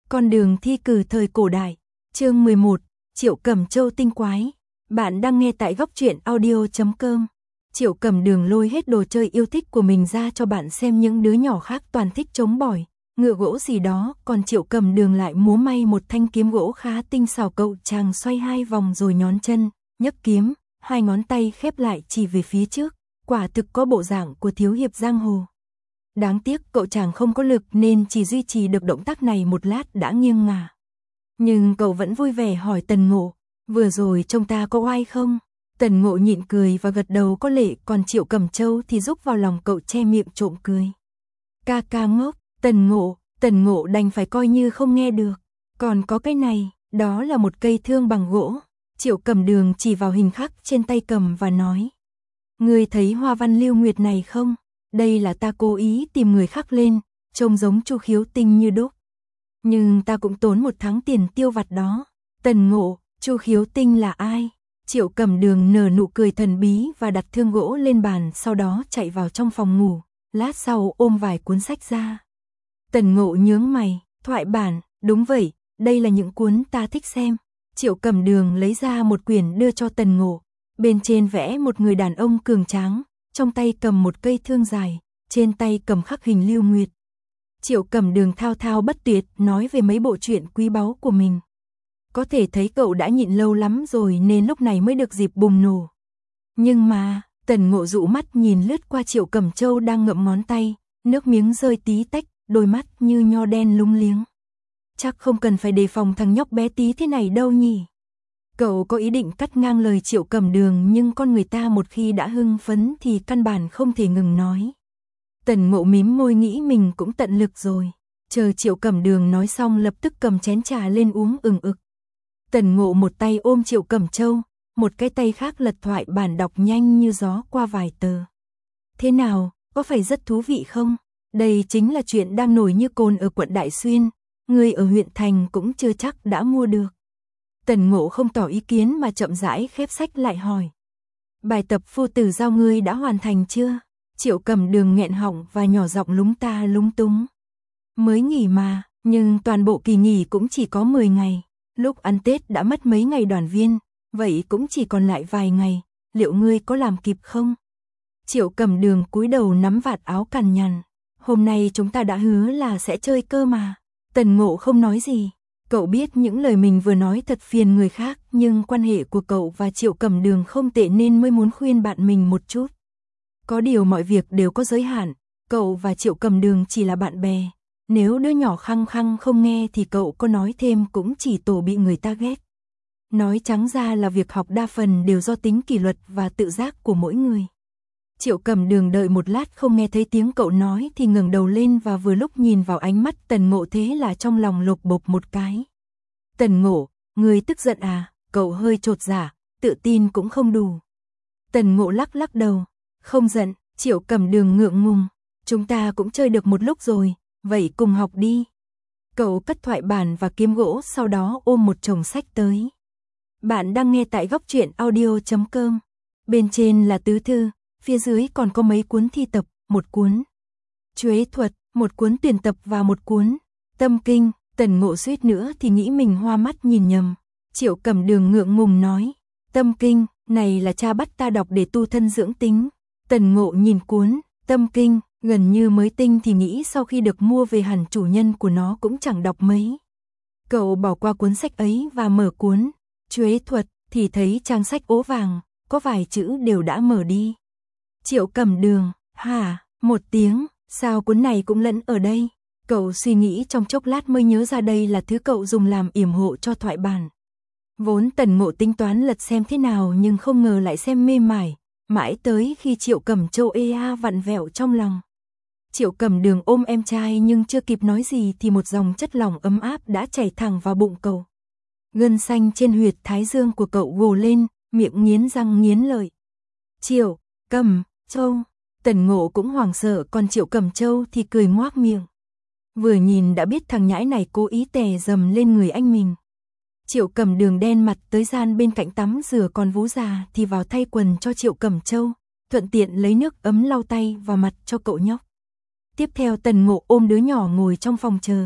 Con đường thi cử thời cổ đại. Chương 11, Triệu Cẩm Châu tinh quái. Bạn đang nghe tại góc truyện audio.com. Triệu Cẩm Đường lôi hết đồ chơi yêu thích của mình ra cho bạn xem, những đứa nhỏ khác toàn thích chống bỏi, ngựa gỗ gì đó, còn Triệu Cẩm Đường lại múa may một thanh kiếm gỗ khá tinh xảo. Cậu chàng xoay 2 vòng rồi nhón chân, nhấc kiếm, 2 ngón tay khép lại chỉ về phía trước, quả thực có bộ dạng của thiếu hiệp giang hồ. Đáng tiếc cậu chàng không có lực nên chỉ duy trì được động tác này một lát đã nghiêng ngả. Nhưng cậu vẫn vui vẻ hỏi Tần Ngộ, vừa rồi trông ta có oai không? Tần Ngộ nhịn cười và gật đầu có lệ, còn Triệu Cẩm Châu thì rúc vào lòng cậu che miệng trộm cười. Ca ca ngốc, Tần Ngộ đành phải coi như không nghe được. Còn có cái này, đó là một cây thương bằng gỗ. Triệu Cẩm Đường chỉ vào hình khắc trên tay cầm và nói. Ngươi thấy hoa văn lưu nguyệt này không? Đây là ta cố ý tìm người khắc lên, trông giống Chu Khiếu Tinh như đúc. Nhưng ta cũng tốn 1 tháng tiền tiêu vặt đó. Tần Ngộ, Chu Khiếu Tinh là ai? Triệu Cẩm Đường nở nụ cười thần bí và đặt thương gỗ lên bàn, sau đó chạy vào trong phòng ngủ, lát sau ôm vài cuốn sách ra. Tần Ngộ nhướng mày, thoại bản, đúng vậy, đây là những cuốn ta thích xem. Triệu Cẩm Đường lấy ra một quyển đưa cho Tần Ngộ, bên trên vẽ một người đàn ông cường tráng, trong tay cầm một cây thương dài, trên tay cầm khắc hình lưu nguyệt. Triệu Cẩm Đường thao thao bất tuyệt nói về mấy bộ truyện quý báu của mình. Có thể thấy cậu đã nhịn lâu lắm rồi nên lúc này mới được dịp bùng nổ. Nhưng mà, Tần Ngộ dụ mắt nhìn lướt qua Triệu Cẩm Châu đang ngậm ngón tay, nước miếng rơi tí tách, đôi mắt như nho đen lúng liếng. Chắc không cần phải đề phòng thằng nhóc bé tí thế này đâu nhỉ. Cậu có ý định cắt ngang lời Triệu Cẩm Đường, nhưng con người ta một khi đã hưng phấn thì căn bản không thể ngừng nói. Tần Ngộ mím môi nghĩ mình cũng tận lực rồi. Chờ Triệu Cẩm Đường nói xong lập tức cầm chén trà lên uống ừng ực. Tần Ngộ một tay ôm Triệu Cẩm Châu, một cái tay khác lật thoại bản đọc nhanh như gió qua vài tờ. Thế nào, có phải rất thú vị không? Đây chính là chuyện đang nổi như cồn ở quận Đại Xuyên, người ở huyện thành cũng chưa chắc đã mua được. Tần Ngộ không tỏ ý kiến mà chậm rãi khép sách lại hỏi. Bài tập phu tử giao ngươi đã hoàn thành chưa? Triệu Cẩm Đường nghẹn họng và nhỏ giọng lúng ta lúng túng. Mới nghỉ mà, nhưng toàn bộ kỳ nghỉ cũng chỉ có 10 ngày. Lúc ăn Tết đã mất mấy ngày đoàn viên, vậy cũng chỉ còn lại vài ngày, liệu ngươi có làm kịp không? Triệu Cẩm Đường cúi đầu nắm vạt áo cằn nhằn. Hôm nay chúng ta đã hứa là sẽ chơi cơ mà. Tần Ngộ không nói gì. Cậu biết những lời mình vừa nói thật phiền người khác, nhưng quan hệ của cậu và Triệu Cẩm Đường không tệ nên mới muốn khuyên bạn mình một chút. Có điều mọi việc đều có giới hạn, cậu và Triệu Cẩm Đường chỉ là bạn bè. Nếu đứa nhỏ khăng khăng không nghe thì cậu có nói thêm cũng chỉ tổ bị người ta ghét. Nói trắng ra là việc học đa phần đều do tính kỷ luật và tự giác của mỗi người. Triệu Cẩm Đường đợi một lát không nghe thấy tiếng cậu nói thì ngẩng đầu lên và vừa lúc nhìn vào ánh mắt Tần Ngộ, thế là trong lòng lột bột một cái. Tần Ngộ, ngươi tức giận à? Cậu hơi chột dạ, tự tin cũng không đủ. Tần Ngộ lắc lắc đầu, không giận. Triệu Cẩm Đường ngượng ngùng, chúng ta cũng chơi được một lúc rồi, vậy cùng học đi. Cậu cất thoại bản và kiếm gỗ, sau đó ôm một chồng sách tới. Bạn đang nghe tại góc truyện audio.com. Bên trên là tứ thư, phía dưới còn có mấy cuốn thi tập, một cuốn Chuế thuật, một cuốn tuyển tập và một cuốn Tâm Kinh. Tần Ngộ suýt nữa thì nghĩ mình hoa mắt nhìn nhầm. Triệu Cẩm Đường ngượng ngùng nói, Tâm Kinh, này là cha bắt ta đọc để tu thân dưỡng tính. Tần Ngộ nhìn cuốn Tâm Kinh, gần như mới tinh thì nghĩ sau khi được mua về hẳn chủ nhân của nó cũng chẳng đọc mấy. Cậu bỏ qua cuốn sách ấy và mở cuốn Chuế thuật thì thấy trang sách ố vàng, có vài chữ đều đã mở đi. Triệu Cẩm Đường, hả, một tiếng, sao cuốn này cũng lẫn ở đây? Cậu suy nghĩ trong chốc lát mới nhớ ra đây là thứ cậu dùng làm yểm hộ cho thoại bản. Vốn Tần Ngộ tính toán lật xem thế nào nhưng không ngờ lại xem mê mải, mãi tới khi Triệu Cẩm Châu vặn vẹo trong lòng. Triệu Cẩm Đường ôm em trai nhưng chưa kịp nói gì thì một dòng chất lỏng ấm áp đã chảy thẳng vào bụng cậu. Gân xanh trên huyệt thái dương của cậu gồ lên, miệng nghiến răng nghiến lợi. Triệu Cẩm Châu, Tần Ngộ cũng hoảng sợ, còn Triệu Cẩm Châu thì cười ngoác miệng. Vừa nhìn đã biết thằng nhãi này cố ý tè dầm lên người anh mình. Triệu Cẩm Đường đen mặt tới gian bên cạnh tắm rửa, còn vú già thì vào thay quần cho Triệu Cẩm Châu, thuận tiện lấy nước ấm lau tay và mặt cho cậu nhóc. Tiếp theo Tần Ngộ ôm đứa nhỏ ngồi trong phòng chờ.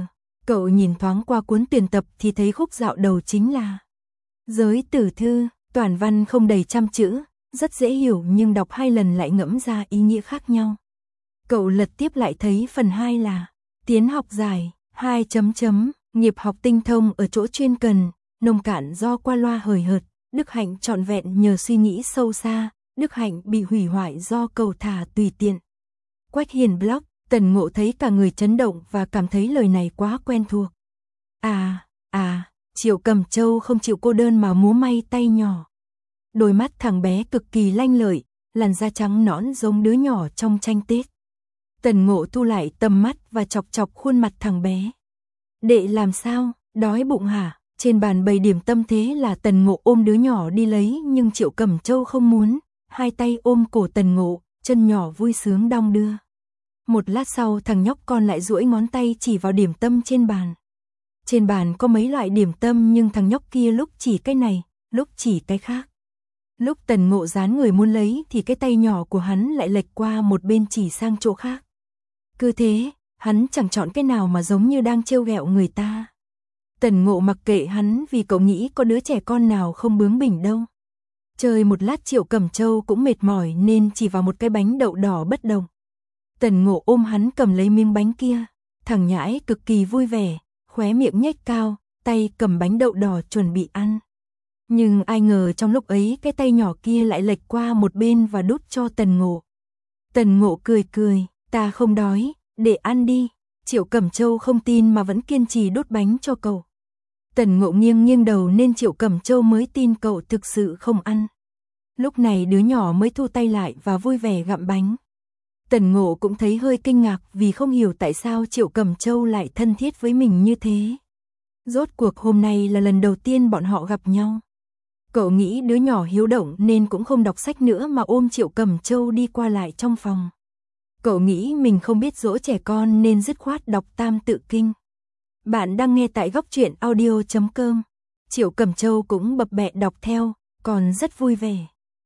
Cậu nhìn thoáng qua cuốn tuyển tập thì thấy khúc dạo đầu chính là Giới tử thư, toàn văn không đầy trăm chữ, rất dễ hiểu nhưng đọc 2 lần lại ngẫm ra ý nghĩa khác nhau. Cậu lật tiếp lại thấy phần 2 là Tiến học giải, 2 nghiệp học tinh thông ở chỗ chuyên cần, nông cạn do qua loa hời hợt, đức hạnh trọn vẹn nhờ suy nghĩ sâu xa, đức hạnh bị hủy hoại do cầu thả tùy tiện. Quách Hiền blog, Tần Ngộ thấy cả người chấn động và cảm thấy lời này quá quen thuộc. Triệu Cẩm Châu không chịu cô đơn mà múa may tay nhỏ. Đôi mắt thằng bé cực kỳ lanh lợi, làn da trắng nõn giống đứa nhỏ trong tranh Tết. Tần Ngộ thu lại tầm mắt và chọc chọc khuôn mặt thằng bé. Đệ làm sao, đói bụng hả? Trên bàn bày điểm tâm thế là Tần Ngộ ôm đứa nhỏ đi lấy nhưng Triệu Cẩm Châu không muốn, 2 tay ôm cổ Tần Ngộ, chân nhỏ vui sướng đong đưa. Một lát sau thằng nhóc con lại duỗi ngón tay chỉ vào điểm tâm trên bàn. Trên bàn có mấy loại điểm tâm nhưng thằng nhóc kia lúc chỉ cái này, lúc chỉ cái khác. Lúc Tần Ngộ dán người muốn lấy thì cái tay nhỏ của hắn lại lệch qua một bên chỉ sang chỗ khác. Cứ thế, hắn chẳng chọn cái nào mà giống như đang trêu ghẹo người ta. Tần Ngộ mặc kệ hắn vì cậu nghĩ có đứa trẻ con nào không bướng bỉnh đâu. Chơi một lát Triệu Cẩm Châu cũng mệt mỏi nên chỉ vào một cái bánh đậu đỏ bất động. Tần Ngộ ôm hắn cầm lấy miếng bánh kia, thằng nhãi cực kỳ vui vẻ, khóe miệng nhếch cao, tay cầm bánh đậu đỏ chuẩn bị ăn. Nhưng ai ngờ trong lúc ấy cái tay nhỏ kia lại lệch qua một bên và đút cho Tần Ngộ. Tần Ngộ cười cười, ta không đói, để ăn đi. Triệu Cẩm Châu không tin mà vẫn kiên trì đút bánh cho cậu. Tần Ngộ nghiêng nghiêng đầu nên Triệu Cẩm Châu mới tin cậu thực sự không ăn. Lúc này đứa nhỏ mới thu tay lại và vui vẻ gặm bánh. Tần Ngộ cũng thấy hơi kinh ngạc vì không hiểu tại sao Triệu Cẩm Châu lại thân thiết với mình như thế. Rốt cuộc hôm nay là lần đầu tiên bọn họ gặp nhau. Cậu nghĩ đứa nhỏ hiếu động nên cũng không đọc sách nữa mà ôm Triệu Cẩm Châu đi qua lại trong phòng. Cậu nghĩ mình không biết dỗ trẻ con nên dứt khoát đọc Tam Tự Kinh. Bạn đang nghe tại góc truyện audio.com. Triệu Cẩm Châu cũng bập bẹ đọc theo, còn rất vui vẻ.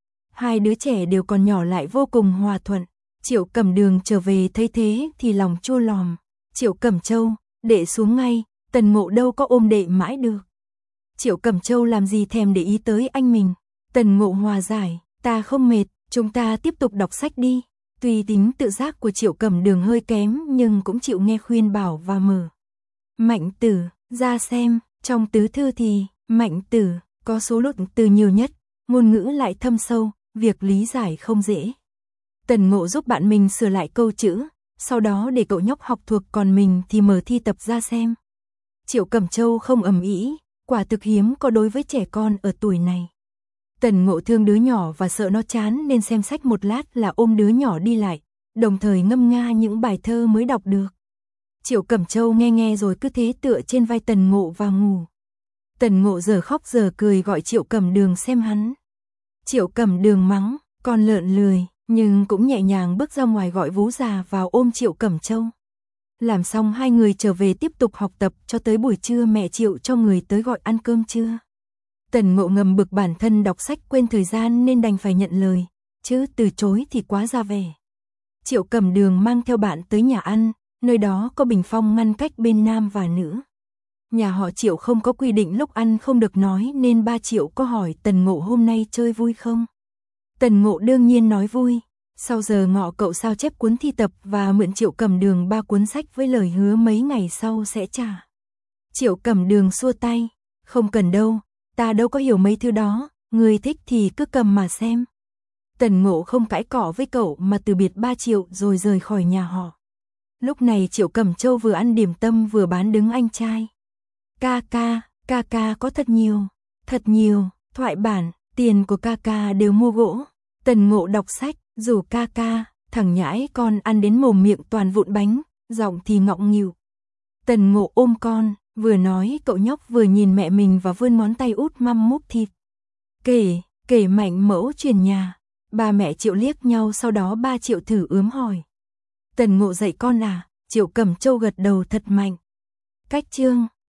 2 đứa trẻ đều còn nhỏ lại vô cùng hòa thuận. Triệu Cẩm Đường trở về thấy thế thì lòng chua lòm. Triệu Cẩm Châu, đệ xuống ngay, Tần Ngộ đâu có ôm đệ mãi được. Triệu Cẩm Châu làm gì thèm để ý tới anh mình. Tần Ngộ hòa giải, ta không mệt, chúng ta tiếp tục đọc sách đi. Tuy tính tự giác của Triệu Cẩm Đường hơi kém nhưng cũng chịu nghe khuyên bảo và mở. Mạnh Tử, ra xem, trong tứ thư thì Mạnh Tử có số lượng từ nhiều nhất, ngôn ngữ lại thâm sâu, việc lý giải không dễ. Tần Ngộ giúp bạn mình sửa lại câu chữ, sau đó để cậu nhóc học thuộc còn mình thì mở thi tập ra xem. Triệu Cẩm Châu không ầm ĩ, quả thực hiếm có đối với trẻ con ở tuổi này. Tần Ngộ thương đứa nhỏ và sợ nó chán nên xem sách một lát là ôm đứa nhỏ đi lại, đồng thời ngâm nga những bài thơ mới đọc được. Triệu Cẩm Châu nghe rồi cứ thế tựa trên vai Tần Ngộ và ngủ. Tần Ngộ giờ khóc giờ cười gọi Triệu Cẩm Đường xem hắn. Triệu Cẩm Đường mắng, con lợn lười, nhưng cũng nhẹ nhàng bước ra ngoài gọi Vú già vào ôm Triệu Cẩm Châu. Làm xong 2 người trở về tiếp tục học tập cho tới buổi trưa mẹ Triệu cho người tới gọi ăn cơm trưa. Tần Ngộ ngầm bực bản thân đọc sách quên thời gian nên đành phải nhận lời, chứ từ chối thì quá ra vẻ. Triệu Cẩm Đường mang theo bạn tới nhà ăn, nơi đó có bình phong ngăn cách bên nam và nữ. Nhà họ Triệu không có quy định lúc ăn không được nói nên ba Triệu có hỏi Tần Ngộ hôm nay chơi vui không? Tần Ngộ đương nhiên nói vui. Sau giờ ngọ cậu sao chép cuốn thi tập và mượn Triệu Cẩm Đường 3 cuốn sách với lời hứa mấy ngày sau sẽ trả. Triệu Cẩm Đường xua tay, không cần đâu, ta đâu có hiểu mấy thứ đó, người thích thì cứ cầm mà xem. Tần Ngộ không cãi cọ với cậu mà từ biệt ba Triệu rồi rời khỏi nhà họ. Lúc này Triệu Cẩm Châu vừa ăn điểm tâm vừa bán đứng anh trai. Ca ca có thật nhiều, thoại bản, tiền của ca ca đều mua gỗ. Tần Ngộ đọc sách, rủ ca ca, thằng nhãi con ăn đến mồm miệng toàn vụn bánh, giọng thì ngọng nghịu. Tần Ngộ ôm con, vừa nói cậu nhóc vừa nhìn mẹ mình và vươn ngón tay út măm múc thịt. Kể Mạnh mẫu chuyển nhà, ba mẹ Triệu liếc nhau sau đó ba Triệu thử ướm hỏi. Tần Ngộ dạy con à? Triệu Cẩm Châu gật đầu thật mạnh. Cách chương